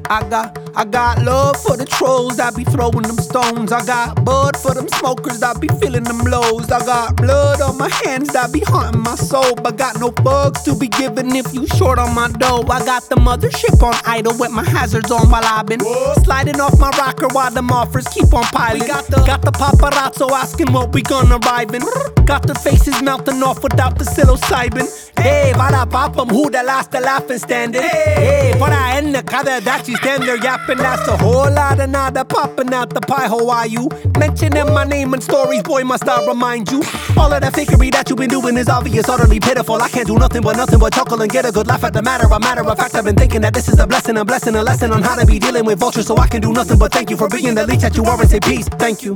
I got love for the trolls that be throwing them stones. I got bud for them smokers that be feeling them lows. I got blood on my hands that be haunting my soul, but got no bugs to be giving if you short on my dough. I got the mothership on idle with my hazards on while I've been sliding off my rocker while them offers keep on piling. Got the paparazzo asking what we gonna arrive in. Got their faces melting off without the psilocybin. Hey, para papam, who the last to laugh and standing. Hey, para enne kada that you stand there yapping. That's a whole lot of nada popping out the pie. How are you? Mentioning my name in stories, boy, must I remind you? All of that fakery that you been doing is obvious, utterly pitiful. I can't do nothing but chuckle and get a good laugh at the matter. A matter of fact, I've been thinking that this is a blessing, a lesson on how to be dealing with vultures. So I can do nothing but thank you for being the leech that you are and say peace. Thank you.